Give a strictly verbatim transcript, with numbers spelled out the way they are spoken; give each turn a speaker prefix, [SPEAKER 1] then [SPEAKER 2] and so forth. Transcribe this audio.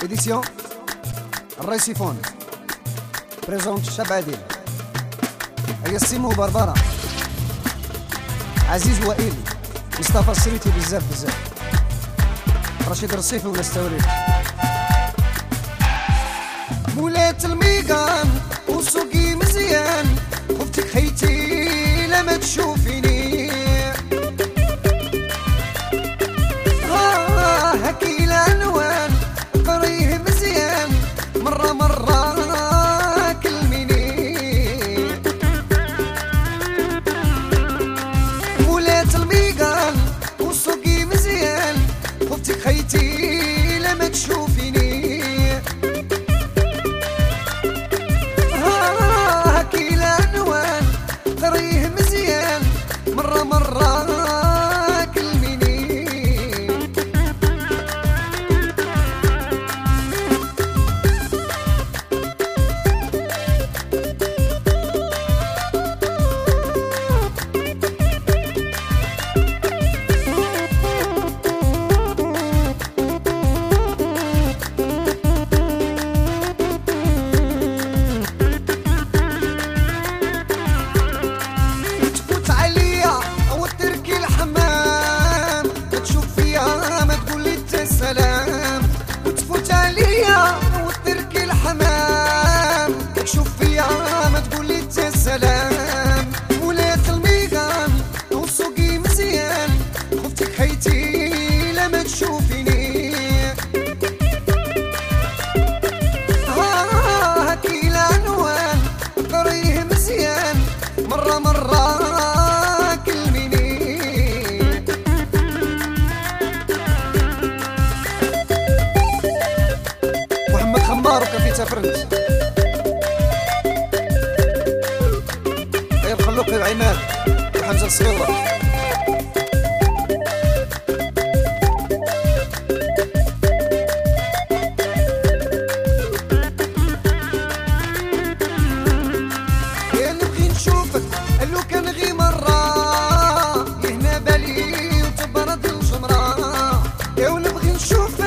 [SPEAKER 1] إديسيون الريسيفون بريزونت الشاب عادل هيا السيمو بربرة عزيز وائل مصطفى السريتي بزاف بزاف رشيد الرصيفي ولا الستوري مولات الميقان وسوقي مزيان خفتك خيتي لما تشوفيني آه هكي العنوان قريه مزيان مرة مرة كلميني مولات الميقان وسوقي مزيان خفتك خيتي لما تشوفيني مرة مرة كلميني وتفوت عليا وتركي الحمام تشوف فيا ما تقولي تا السلام ولات الميقان وسوقي مزيان خفتك حيتي لما تشوفيني آه هكي العنوان قريه مزيان مرة مرة خمار وكان في تفرنت غير خلوق العماد وحمزة الصغيرة يا نبغي نشوفك لو كان غي مرة يهنا بالي وتبرد الجمرة يا ونبغي نشوفك